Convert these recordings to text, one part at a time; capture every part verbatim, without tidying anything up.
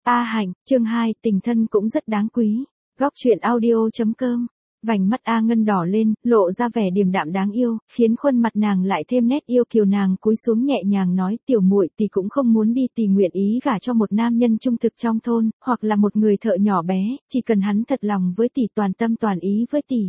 A Hạnh, chương hai, tình thân cũng rất đáng quý. Góc truyện audio.com. Vành mắt A Ngân đỏ lên, lộ ra vẻ điềm đạm đáng yêu, khiến khuôn mặt nàng lại thêm nét yêu kiều. Nàng cúi xuống nhẹ nhàng nói, tiểu muội tỷ cũng không muốn đi, tỷ nguyện ý gả cho một nam nhân trung thực trong thôn, hoặc là một người thợ nhỏ bé, chỉ cần hắn thật lòng với tỷ, toàn tâm toàn ý với tỷ.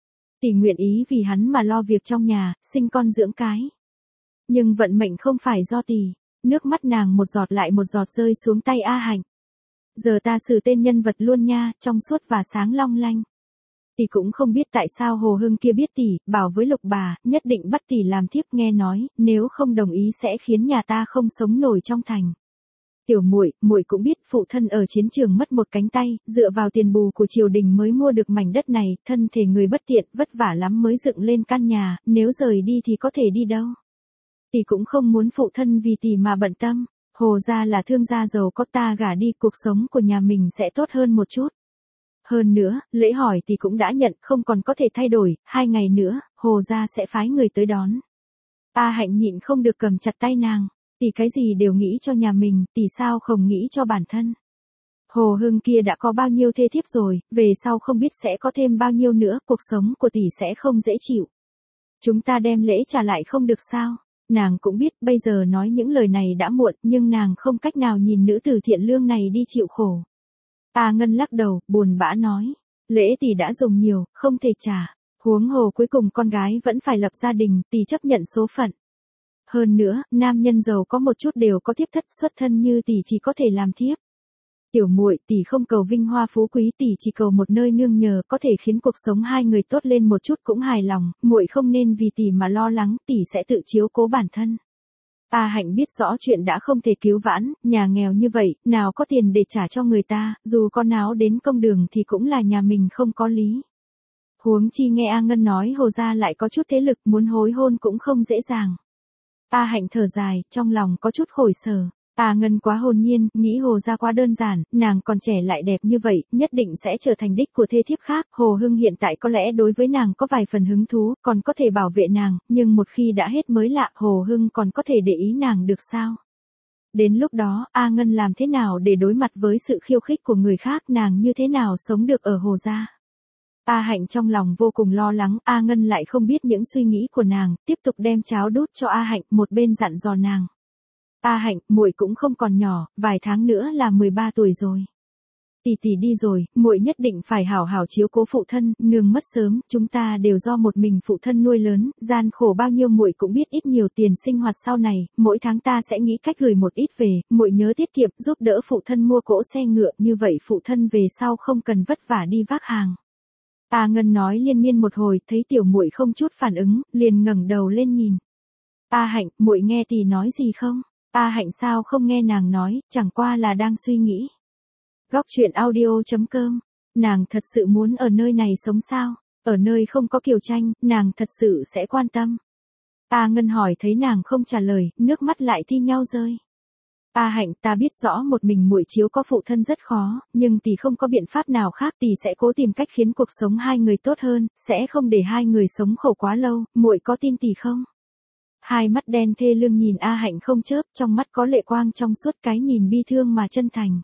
Tỷ nguyện ý vì hắn mà lo việc trong nhà, sinh con dưỡng cái. Nhưng vận mệnh không phải do tỷ. Nước mắt nàng một giọt lại một giọt rơi xuống tay A Hạnh. Giờ ta xử tên nhân vật luôn nha, trong suốt và sáng long lanh. Tỷ cũng không biết tại sao Hồ Hưng kia biết tỷ, bảo với Lục bà, nhất định bắt tỷ làm thiếp, nghe nói, nếu không đồng ý sẽ khiến nhà ta không sống nổi trong thành. Tiểu muội, muội cũng biết phụ thân ở chiến trường mất một cánh tay, dựa vào tiền bù của triều đình mới mua được mảnh đất này, thân thể người bất tiện, vất vả lắm mới dựng lên căn nhà, nếu rời đi thì có thể đi đâu. Tỷ cũng không muốn phụ thân vì tỷ mà bận tâm. Hồ gia là thương gia giàu có, ta gả đi, cuộc sống của nhà mình sẽ tốt hơn một chút. Hơn nữa, lễ hỏi tỷ cũng đã nhận, không còn có thể thay đổi, hai ngày nữa, Hồ gia sẽ phái người tới đón. A Hạnh nhịn không được cầm chặt tay nàng, tỷ cái gì đều nghĩ cho nhà mình, tỷ sao không nghĩ cho bản thân. Hồ Hưng kia đã có bao nhiêu thê thiếp rồi, về sau không biết sẽ có thêm bao nhiêu nữa, cuộc sống của tỷ sẽ không dễ chịu. Chúng ta đem lễ trả lại không được sao? Nàng cũng biết bây giờ nói những lời này đã muộn, nhưng nàng không cách nào nhìn nữ tử thiện lương này đi chịu khổ. A Ngân lắc đầu, buồn bã nói, lễ tỷ đã dùng nhiều, không thể trả. Huống hồ cuối cùng con gái vẫn phải lập gia đình, tỷ chấp nhận số phận. Hơn nữa, nam nhân giàu có một chút đều có thiếp thất, xuất thân như tỷ chỉ có thể làm thiếp. Tiểu muội, tỷ không cầu vinh hoa phú quý, tỷ chỉ cầu một nơi nương nhờ, có thể khiến cuộc sống hai người tốt lên một chút cũng hài lòng, muội không nên vì tỷ mà lo lắng, tỷ sẽ tự chiếu cố bản thân. A Hạnh biết rõ chuyện đã không thể cứu vãn, nhà nghèo như vậy, nào có tiền để trả cho người ta, dù con áo đến công đường thì cũng là nhà mình không có lý. Huống chi nghe A Ngân nói Hồ gia lại có chút thế lực, muốn hối hôn cũng không dễ dàng. A Hạnh thở dài, trong lòng có chút khổ sở. A Ngân quá hồn nhiên, nghĩ Hồ gia quá đơn giản, nàng còn trẻ lại đẹp như vậy, nhất định sẽ trở thành đích của thê thiếp khác. Hồ Hưng hiện tại có lẽ đối với nàng có vài phần hứng thú, còn có thể bảo vệ nàng, nhưng một khi đã hết mới lạ, Hồ Hưng còn có thể để ý nàng được sao? Đến lúc đó, A Ngân làm thế nào để đối mặt với sự khiêu khích của người khác, nàng như thế nào sống được ở Hồ gia? A Hạnh trong lòng vô cùng lo lắng, A Ngân lại không biết những suy nghĩ của nàng, tiếp tục đem cháo đút cho A Hạnh, một bên dặn dò nàng. A Hạnh, muội cũng không còn nhỏ, vài tháng nữa là mười ba tuổi rồi. Tỷ tỷ đi rồi, muội nhất định phải hảo hảo chiếu cố phụ thân, nương mất sớm, chúng ta đều do một mình phụ thân nuôi lớn, gian khổ bao nhiêu muội cũng biết, ít nhiều tiền sinh hoạt sau này, mỗi tháng ta sẽ nghĩ cách gửi một ít về, muội nhớ tiết kiệm, giúp đỡ phụ thân mua cỗ xe ngựa, như vậy phụ thân về sau không cần vất vả đi vác hàng. A Ngân nói liên miên một hồi, thấy tiểu muội không chút phản ứng, liền ngẩng đầu lên nhìn. A Hạnh, muội nghe tỷ nói gì không? A Hạnh sao không nghe nàng nói, chẳng qua là đang suy nghĩ. Góc truyện audio.com. Nàng thật sự muốn ở nơi này sống sao? Ở nơi không có Kiều Tranh, nàng thật sự sẽ quan tâm. A Ngân hỏi thấy nàng không trả lời, nước mắt lại thi nhau rơi. A Hạnh, ta biết rõ một mình muội chiếu có phụ thân rất khó, nhưng tỷ không có biện pháp nào khác, tỷ sẽ cố tìm cách khiến cuộc sống hai người tốt hơn, sẽ không để hai người sống khổ quá lâu, muội có tin tỷ không? Hai mắt đen thê lương nhìn A Hạnh không chớp, trong mắt có lệ quang trong suốt, cái nhìn bi thương mà chân thành.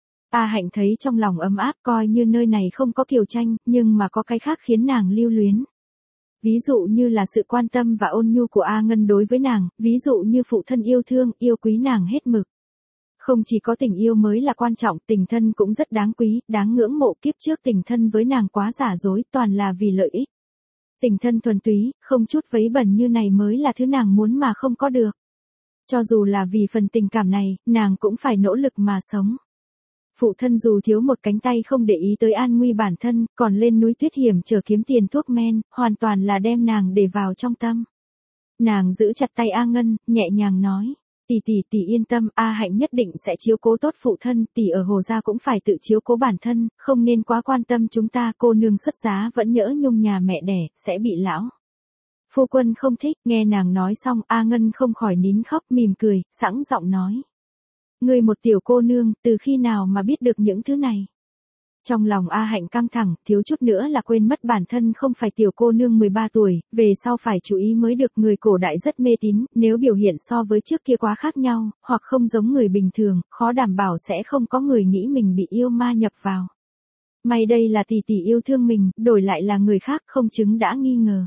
A Hạnh thấy trong lòng ấm áp, coi như nơi này không có Kiều Tranh, nhưng mà có cái khác khiến nàng lưu luyến. Ví dụ như là sự quan tâm và ôn nhu của A Ngân đối với nàng, ví dụ như phụ thân yêu thương, yêu quý nàng hết mực. Không chỉ có tình yêu mới là quan trọng, tình thân cũng rất đáng quý, đáng ngưỡng mộ. Kiếp trước tình thân với nàng quá giả dối, toàn là vì lợi ích. Tình thân thuần túy, không chút vấy bẩn như này mới là thứ nàng muốn mà không có được. Cho dù là vì phần tình cảm này, nàng cũng phải nỗ lực mà sống. Phụ thân dù thiếu một cánh tay không để ý tới an nguy bản thân, còn lên núi tuyết hiểm chờ kiếm tiền thuốc men, hoàn toàn là đem nàng để vào trong tâm. Nàng giữ chặt tay A Ngân, nhẹ nhàng nói. Tỷ tỷ tỷ yên tâm, A Hạnh nhất định sẽ chiếu cố tốt phụ thân, tỷ ở Hồ gia cũng phải tự chiếu cố bản thân, không nên quá quan tâm chúng ta, cô nương xuất giá vẫn nhỡ nhung nhà mẹ đẻ, sẽ bị lão phu quân không thích. Nghe nàng nói xong, A Ngân không khỏi nín khóc, mỉm cười, sẵn giọng nói. Ngươi một tiểu cô nương, từ khi nào mà biết được những thứ này? Trong lòng A Hạnh căng thẳng, thiếu chút nữa là quên mất bản thân không phải tiểu cô nương mười ba tuổi, về sau phải chú ý mới được. Người cổ đại rất mê tín, nếu biểu hiện so với trước kia quá khác nhau, hoặc không giống người bình thường, khó đảm bảo sẽ không có người nghĩ mình bị yêu ma nhập vào. May đây là tỷ tỷ yêu thương mình, đổi lại là người khác không chứng đã nghi ngờ.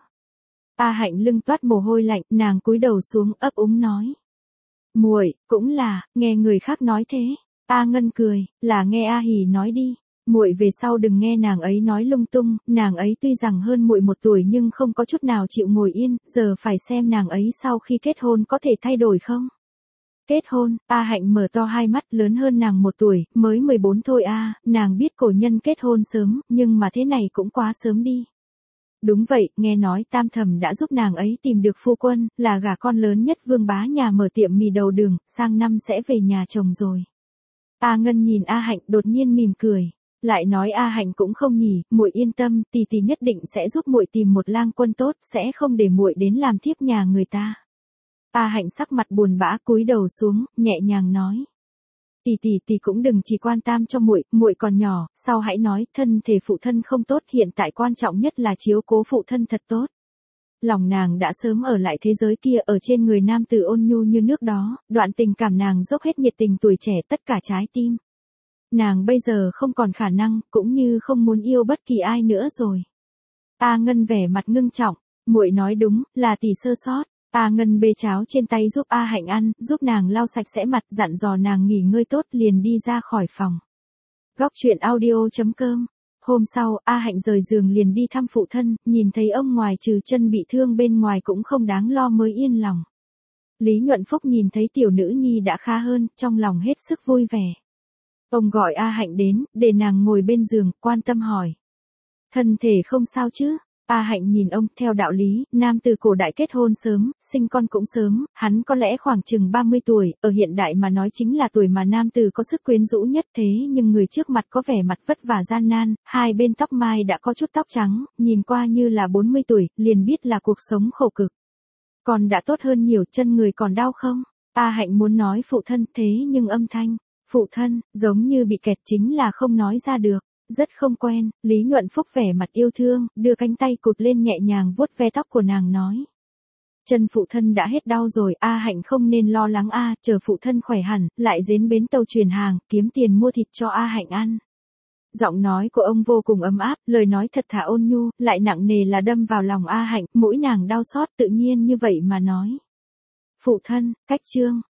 A Hạnh lưng toát mồ hôi lạnh, nàng cúi đầu xuống ấp úng nói. Muội, cũng là, nghe người khác nói thế. A Ngân cười, là nghe A Hỉ nói đi. Muội về sau đừng nghe nàng ấy nói lung tung, nàng ấy tuy rằng hơn muội một tuổi nhưng không có chút nào chịu ngồi yên, giờ phải xem nàng ấy sau khi kết hôn có thể thay đổi không. Kết hôn, A Hạnh mở to hai mắt, lớn hơn nàng một tuổi, mới mười bốn thôi a, nàng biết cổ nhân kết hôn sớm, nhưng mà thế này cũng quá sớm đi. Đúng vậy, nghe nói Tam Thẩm đã giúp nàng ấy tìm được phu quân, là gả con lớn nhất Vương bá nhà mở tiệm mì đầu đường, sang năm sẽ về nhà chồng rồi. A Ngân nhìn A Hạnh đột nhiên mỉm cười, lại nói A Hạnh cũng không nhỉ, muội yên tâm, tỷ tỷ nhất định sẽ giúp muội tìm một lang quân tốt, sẽ không để muội đến làm thiếp nhà người ta. A Hạnh sắc mặt buồn bã cúi đầu xuống, nhẹ nhàng nói. Tỷ tỷ tỷ cũng đừng chỉ quan tâm cho muội, muội còn nhỏ, sau hãy nói, thân thể phụ thân không tốt, hiện tại quan trọng nhất là chiếu cố phụ thân thật tốt. Lòng nàng đã sớm ở lại thế giới kia, ở trên người nam tử ôn nhu như nước đó, đoạn tình cảm nàng dốc hết nhiệt tình tuổi trẻ tất cả trái tim. Nàng bây giờ không còn khả năng, cũng như không muốn yêu bất kỳ ai nữa rồi. A Ngân vẻ mặt ngưng trọng, muội nói đúng, là tỷ sơ sót. A Ngân bê cháo trên tay giúp A Hạnh ăn, giúp nàng lau sạch sẽ mặt, dặn dò nàng nghỉ ngơi tốt, liền đi ra khỏi phòng. Góc truyện audio chấm com. Hôm sau, A Hạnh rời giường liền đi thăm phụ thân, nhìn thấy ông ngoài trừ chân bị thương bên ngoài cũng không đáng lo mới yên lòng. Lý Nhuận Phúc nhìn thấy tiểu nữ nhi đã khá hơn, trong lòng hết sức vui vẻ. Ông gọi A Hạnh đến, để nàng ngồi bên giường, quan tâm hỏi. Thân thể không sao chứ? A Hạnh nhìn ông, theo đạo lý, nam từ cổ đại kết hôn sớm, sinh con cũng sớm, hắn có lẽ khoảng chừng ba mươi tuổi, ở hiện đại mà nói chính là tuổi mà nam từ có sức quyến rũ nhất, thế nhưng người trước mặt có vẻ mặt vất vả gian nan, hai bên tóc mai đã có chút tóc trắng, nhìn qua như là bốn mươi tuổi, liền biết là cuộc sống khổ cực. Còn đã tốt hơn nhiều, chân người còn đau không? A Hạnh muốn nói phụ thân, thế nhưng âm thanh, phụ thân, giống như bị kẹt chính là không nói ra được. Rất không quen, Lý Nhuận Phúc vẻ mặt yêu thương, đưa cánh tay cụt lên nhẹ nhàng vuốt ve tóc của nàng nói. Chân phụ thân đã hết đau rồi, A Hạnh không nên lo lắng a, chờ phụ thân khỏe hẳn, lại đến bến tàu chuyển hàng, kiếm tiền mua thịt cho A Hạnh ăn. Giọng nói của ông vô cùng ấm áp, lời nói thật thà ôn nhu, lại nặng nề là đâm vào lòng A Hạnh, mũi nàng đau xót tự nhiên như vậy mà nói. Phụ thân, cách chương.